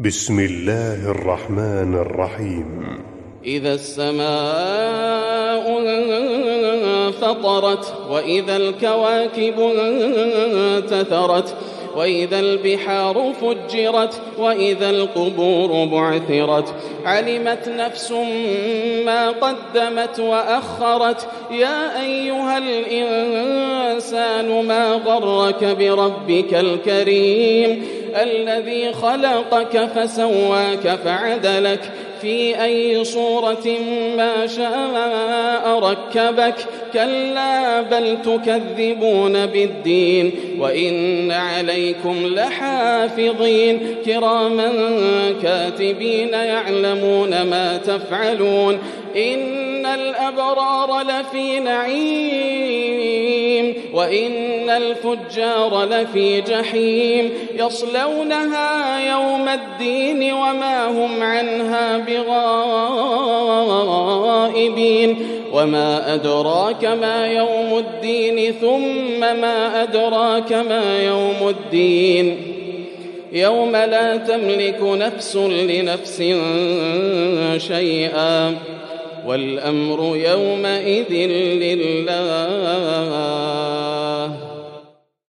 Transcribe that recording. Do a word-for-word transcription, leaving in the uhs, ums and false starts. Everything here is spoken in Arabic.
بسم الله الرحمن الرحيم. إذا السماء انفطرت وإذا الكواكب انتثرت وإذا البحار فجرت وإذا القبور بعثرت علمت نفس ما قدمت وأخرت يا أيها الإنسان ما غرك بربك الكريم الذي خلقك فسواك فعدلك في أي صورة ما شاء ركبك كلا بل تكذبون بالدين وإن عليكم لحافظين كراما كاتبين يعلمون ما تفعلون إن الأبرار لفي نعيم وإن الفجار لفي جحيم يصلونها يوم الدين وما هم عنها بغائبين وما أدراك ما يوم الدين ثم ما أدراك ما يوم الدين يوم لا تملك نفس لنفس شيئا والأمر يومئذ لله.